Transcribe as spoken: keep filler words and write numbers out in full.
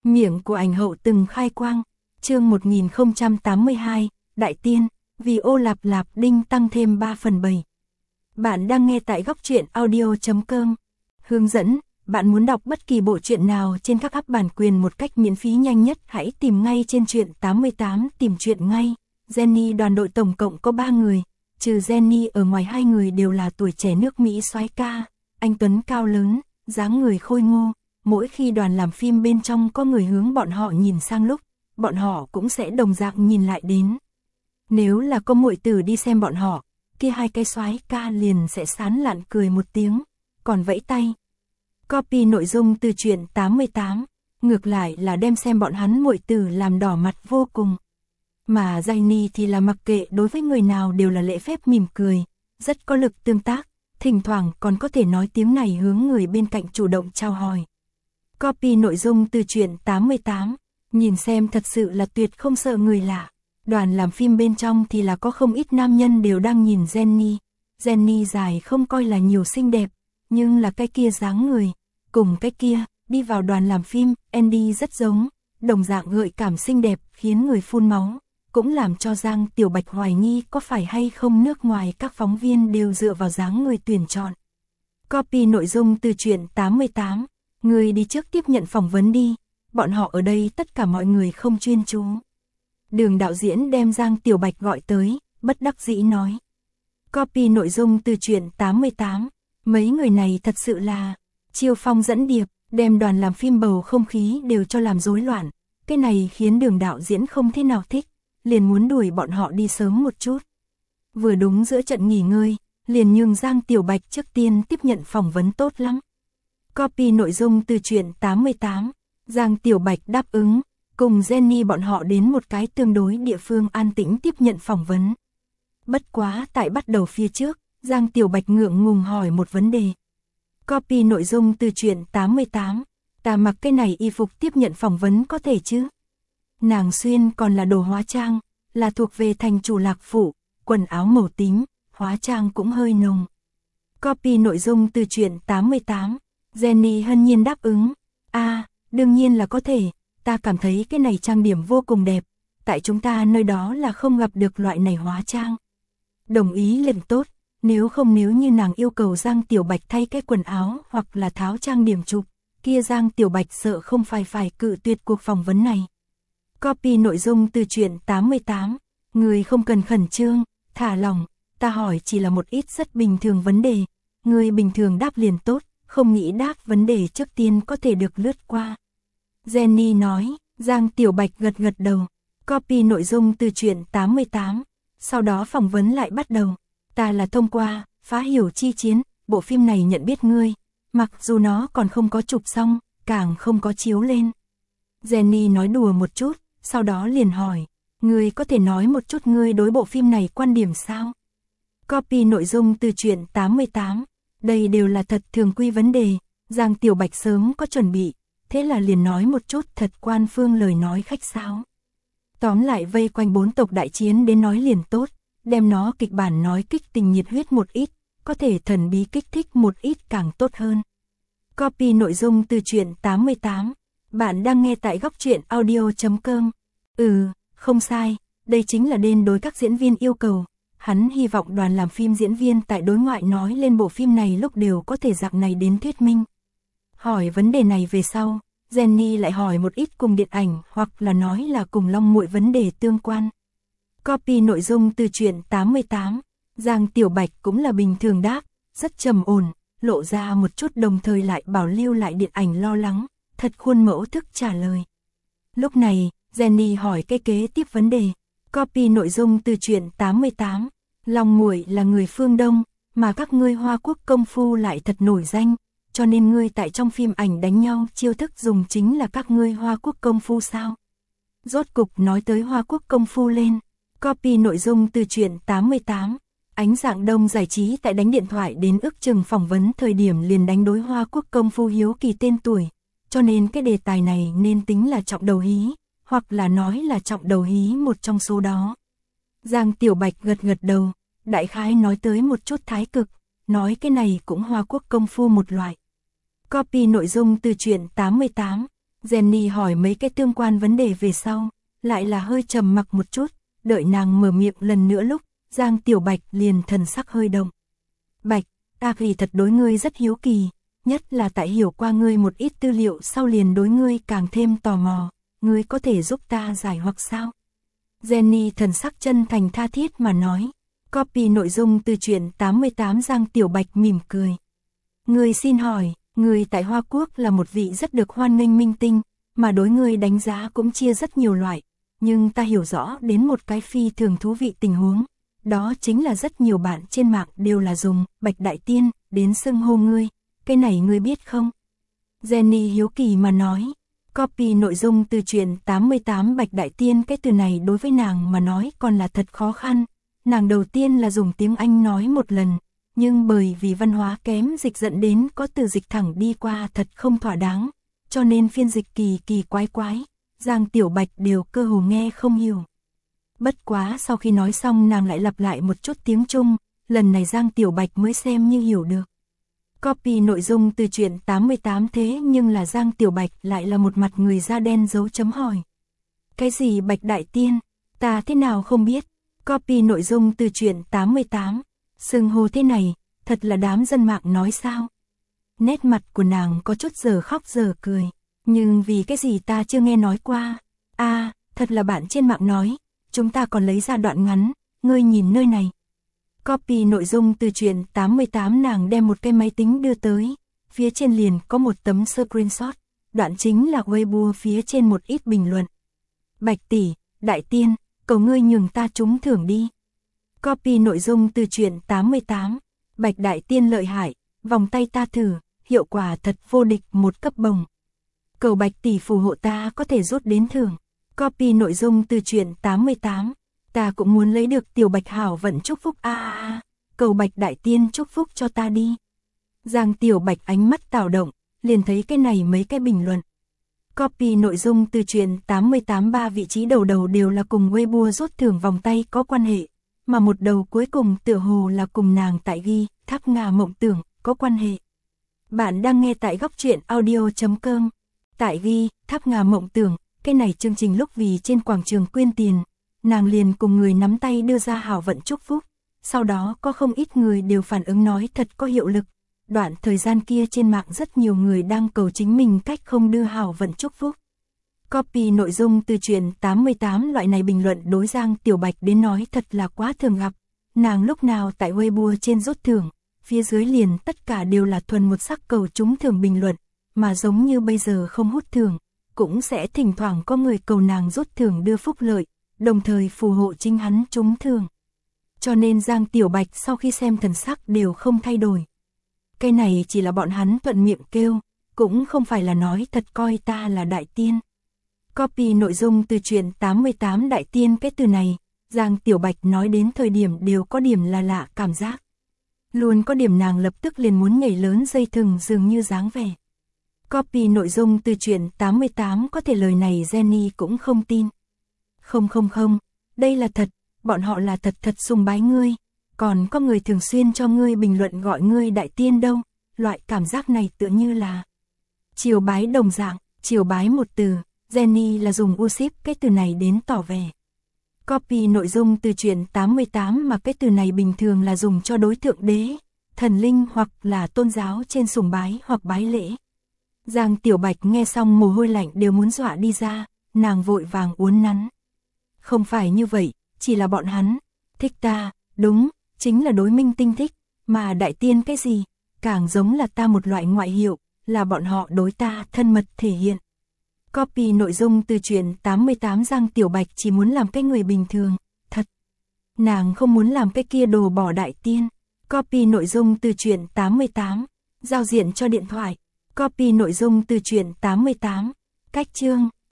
Miệng của ảnh hậu từng khai quang. Chương một nghìn không trăm tám mươi hai, Đại Tiên, vì ô lạp lạp đinh tăng thêm ba phần bảy. Bạn đang nghe tại góc truyện audio chấm com. Hướng dẫn, bạn muốn đọc bất kỳ bộ truyện nào trên các app bản quyền một cách miễn phí nhanh nhất, hãy tìm ngay trên truyện tám mươi tám, tìm truyện ngay. Jenny đoàn đội tổng cộng có ba người, trừ Jenny ở ngoài hai người đều là tuổi trẻ nước Mỹ soái ca, anh tuấn cao lớn, dáng người khôi ngô. Mỗi khi đoàn làm phim bên trong có người hướng bọn họ nhìn sang lúc, bọn họ cũng sẽ đồng dạng nhìn lại đến. Nếu là có muội tử đi xem bọn họ, kia hai cái soái ca liền sẽ sán lạn cười một tiếng, còn vẫy tay. Copy nội dung từ truyện tám mươi tám, ngược lại là đem xem bọn hắn muội tử làm đỏ mặt vô cùng. Mà Jenny thì là mặc kệ, đối với người nào đều là lễ phép mỉm cười, rất có lực tương tác, thỉnh thoảng còn có thể nói tiếng này hướng người bên cạnh chủ động chào hỏi. Copy nội dung từ truyện tám mươi tám, nhìn xem thật sự là tuyệt không sợ người lạ. Đoàn làm phim bên trong thì là có không ít nam nhân đều đang nhìn Jenny. Jenny dài không coi là nhiều xinh đẹp, nhưng là cái kia dáng người, cùng cái kia, đi vào đoàn làm phim, Andy rất giống, đồng dạng gợi cảm xinh đẹp, khiến người phun máu, cũng làm cho Giang Tiểu Bạch hoài nghi có phải hay không nước ngoài các phóng viên đều dựa vào dáng người tuyển chọn. Copy nội dung từ truyện tám mươi tám, người đi trước tiếp nhận phỏng vấn đi, bọn họ ở đây tất cả mọi người không chuyên chú. Đường đạo diễn đem Giang Tiểu Bạch gọi tới, bất đắc dĩ nói. Copy nội dung từ truyện tám mươi tám, mấy người này thật sự là chiêu phong dẫn điệp, đem đoàn làm phim bầu không khí đều cho làm rối loạn. Cái này khiến đường đạo diễn không thế nào thích, liền muốn đuổi bọn họ đi sớm một chút. Vừa đúng giữa trận nghỉ ngơi, liền nhường Giang Tiểu Bạch trước tiên tiếp nhận phỏng vấn tốt lắm. Copy nội dung từ truyện tám mươi tám, Giang Tiểu Bạch đáp ứng, cùng Jenny bọn họ đến một cái tương đối địa phương an tĩnh tiếp nhận phỏng vấn. Bất quá tại bắt đầu phía trước, Giang Tiểu Bạch ngượng ngùng hỏi một vấn đề. Copy nội dung từ truyện tám mươi tám, ta mặc cái này y phục tiếp nhận phỏng vấn có thể chứ? Nàng xuyên còn là đồ hóa trang, là thuộc về thành chủ Lạc Phủ, quần áo màu tím, hóa trang cũng hơi nồng. Copy nội dung từ truyện tám mươi tám, Jenny hân nhiên đáp ứng. A, à, đương nhiên là có thể, ta cảm thấy cái này trang điểm vô cùng đẹp, tại chúng ta nơi đó là không gặp được loại này hóa trang. Đồng ý liền tốt, nếu không nếu như nàng yêu cầu Giang Tiểu Bạch thay cái quần áo hoặc là tháo trang điểm chụp, kia Giang Tiểu Bạch sợ không phải phải cự tuyệt cuộc phỏng vấn này. Copy nội dung từ truyện tám mươi tám, người không cần khẩn trương, thả lỏng, ta hỏi chỉ là một ít rất bình thường vấn đề, người bình thường đáp liền tốt, không nghĩ đáp vấn đề trước tiên có thể được lướt qua. Jenny nói. Giang Tiểu Bạch gật gật đầu. Copy nội dung từ truyện tám mươi tám, sau đó phỏng vấn lại bắt đầu. Ta là thông qua Phá Hiểu Chi Chiến, bộ phim này nhận biết ngươi, mặc dù nó còn không có chụp xong, càng không có chiếu lên. Jenny nói đùa một chút, sau đó liền hỏi, ngươi có thể nói một chút ngươi đối bộ phim này quan điểm sao? Copy nội dung từ truyện tám mươi tám, đây đều là thật thường quy vấn đề, Giang Tiểu Bạch sớm có chuẩn bị, thế là liền nói một chút thật quan phương lời nói khách sáo. Tóm lại vây quanh bốn tộc đại chiến đến nói liền tốt, đem nó kịch bản nói kích tình nhiệt huyết một ít, có thể thần bí kích thích một ít càng tốt hơn. Copy nội dung từ truyện tám mươi tám, bạn đang nghe tại góc truyện audio chấm com. Ừ, không sai, đây chính là đền đối các diễn viên yêu cầu. Hắn hy vọng đoàn làm phim diễn viên tại đối ngoại nói lên bộ phim này lúc đều có thể dạng này đến thuyết minh. Hỏi vấn đề này về sau, Jenny lại hỏi một ít cùng điện ảnh hoặc là nói là cùng Long Muội vấn đề tương quan. Copy nội dung từ truyện tám mươi tám, Giang Tiểu Bạch cũng là bình thường đáp, rất trầm ổn, lộ ra một chút đồng thời lại bảo lưu lại điện ảnh lo lắng, thật khuôn mẫu thức trả lời. Lúc này, Jenny hỏi cái kế tiếp vấn đề. Copy nội dung từ truyện tám mươi tám, Long Muội là người phương Đông, mà các ngươi Hoa Quốc công phu lại thật nổi danh, cho nên ngươi tại trong phim ảnh đánh nhau chiêu thức dùng chính là các ngươi Hoa Quốc công phu sao? Rốt cục nói tới Hoa Quốc công phu lên. Copy nội dung từ truyện tám mươi tám, Ánh Dạng Đông giải trí tại đánh điện thoại đến ước chừng phỏng vấn thời điểm liền đánh đối Hoa Quốc công phu hiếu kỳ tên tuổi, cho nên cái đề tài này nên tính là trọng đầu hí, hoặc là nói là trọng đầu hí một trong số đó. Giang Tiểu Bạch gật gật đầu, đại khái nói tới một chút thái cực, nói cái này cũng Hoa Quốc công phu một loại. Copy nội dung từ truyện tám mươi tám, Jenny hỏi mấy cái tương quan vấn đề về sau, lại là hơi trầm mặc một chút, đợi nàng mở miệng lần nữa lúc, Giang Tiểu Bạch liền thần sắc hơi động. Bạch, ta vì thật đối ngươi rất hiếu kỳ, nhất là tại hiểu qua ngươi một ít tư liệu sau liền đối ngươi càng thêm tò mò, ngươi có thể giúp ta giải hoặc sao? Jenny thần sắc chân thành tha thiết mà nói. Copy nội dung từ truyện tám mươi tám. Giang Tiểu Bạch mỉm cười. Ngươi xin hỏi, ngươi tại Hoa Quốc là một vị rất được hoan nghênh minh tinh, mà đối ngươi đánh giá cũng chia rất nhiều loại, nhưng ta hiểu rõ đến một cái phi thường thú vị tình huống, đó chính là rất nhiều bạn trên mạng đều là dùng Bạch Đại Tiên đến xưng hô ngươi, cái này ngươi biết không? Jenny hiếu kỳ mà nói. Copy nội dung từ truyện tám mươi tám. Bạch Đại Tiên, cái từ này đối với nàng mà nói còn là thật khó khăn. Nàng đầu tiên là dùng tiếng Anh nói một lần, nhưng bởi vì văn hóa kém dịch dẫn đến có từ dịch thẳng đi qua thật không thỏa đáng, cho nên phiên dịch kỳ kỳ quái quái, Giang Tiểu Bạch đều cơ hồ nghe không hiểu. Bất quá sau khi nói xong nàng lại lặp lại một chút tiếng Trung, lần này Giang Tiểu Bạch mới xem như hiểu được. Copy nội dung từ truyện tám mươi tám, thế nhưng là Giang Tiểu Bạch lại là một mặt người da đen dấu chấm hỏi. Cái gì Bạch Đại Tiên? Ta thế nào không biết? Copy nội dung từ truyện tám mươi tám. Xưng hô thế này, thật là đám dân mạng nói sao? Nét mặt của nàng có chút giờ khóc giờ cười. Nhưng vì cái gì ta chưa nghe nói qua? À, thật là bạn trên mạng nói. Chúng ta còn lấy ra đoạn ngắn, ngươi nhìn nơi này. Copy nội dung từ truyện tám mươi tám. Nàng đem một cái máy tính đưa tới. Phía trên liền có một tấm screenshot. Đoạn chính là Weibo phía trên một ít bình luận. Bạch tỷ, Đại Tiên, cầu ngươi nhường ta trúng thưởng đi. Copy nội dung từ truyện tám mươi tám. Bạch Đại Tiên lợi hại, vòng tay ta thử, hiệu quả thật vô địch một cấp bồng. Cầu Bạch tỷ phù hộ ta có thể rút đến thưởng. Copy nội dung từ truyện tám mươi tám. Ta cũng muốn lấy được Tiểu Bạch hảo vận chúc phúc a a a. Cầu Bạch Đại Tiên chúc phúc cho ta đi. Giang Tiểu Bạch ánh mắt tạo động, liền thấy cái này mấy cái bình luận. Copy nội dung từ truyện tám mươi tám. Ba vị trí đầu đầu đều là cùng Weibo rút thưởng vòng tay có quan hệ, mà một đầu cuối cùng tựa hồ là cùng nàng tại ghi Tháp Ngà Mộng Tưởng có quan hệ. Bạn đang nghe tại góc truyện audio chấm com. Tại ghi Tháp Ngà Mộng Tưởng, cái này chương trình lúc vì trên quảng trường quyên tiền, nàng liền cùng người nắm tay đưa ra hảo vận chúc phúc, sau đó có không ít người đều phản ứng nói thật có hiệu lực. Đoạn thời gian kia trên mạng rất nhiều người đang cầu chính mình cách không đưa hảo vận chúc phúc. Copy nội dung từ truyện tám mươi tám. Loại này bình luận đối Giang Tiểu Bạch đến nói thật là quá thường gặp. Nàng lúc nào tại Weibo trên rút thưởng, phía dưới liền tất cả đều là thuần một sắc cầu trúng thưởng bình luận, mà giống như bây giờ không hút thưởng, cũng sẽ thỉnh thoảng có người cầu nàng rút thưởng đưa phúc lợi, đồng thời phù hộ chính hắn trúng thưởng. Cho nên Giang Tiểu Bạch sau khi xem thần sắc đều không thay đổi. Cái này chỉ là bọn hắn thuận miệng kêu, cũng không phải là nói thật coi ta là Đại Tiên. Copy nội dung từ truyện tám mươi tám. Đại Tiên, cái từ này, Giang Tiểu Bạch nói đến thời điểm đều có điểm là lạ cảm giác. Luôn có điểm nàng lập tức liền muốn nhảy lớn dây thừng dường như dáng vẻ. Copy nội dung từ truyện tám mươi tám. Có thể lời này Jenny cũng không tin. Không không không, đây là thật, bọn họ là thật thật sùng bái ngươi. Còn có người thường xuyên cho ngươi bình luận gọi ngươi Đại Tiên đâu. Loại cảm giác này tựa như là triều bái đồng dạng. Triều bái một từ, Jenny là dùng worship cái từ này đến tỏ vẻ. Copy nội dung từ truyện tám mươi tám. Mà cái từ này bình thường là dùng cho đối tượng đế, thần linh hoặc là tôn giáo trên sùng bái hoặc bái lễ. Giang Tiểu Bạch nghe xong mồ hôi lạnh đều muốn dọa đi ra, nàng vội vàng uốn nắn. Không phải như vậy, chỉ là bọn hắn thích ta, đúng, chính là đối minh tinh thích, mà Đại Tiên cái gì, càng giống là ta một loại ngoại hiệu, là bọn họ đối ta thân mật thể hiện. Copy nội dung từ truyện tám mươi tám. Giang Tiểu Bạch chỉ muốn làm cái người bình thường, thật. Nàng không muốn làm cái kia đồ bỏ Đại Tiên. Copy nội dung từ truyện tám mươi tám. Giao diện cho điện thoại. Copy nội dung từ truyện tám mươi tám. Cách chương.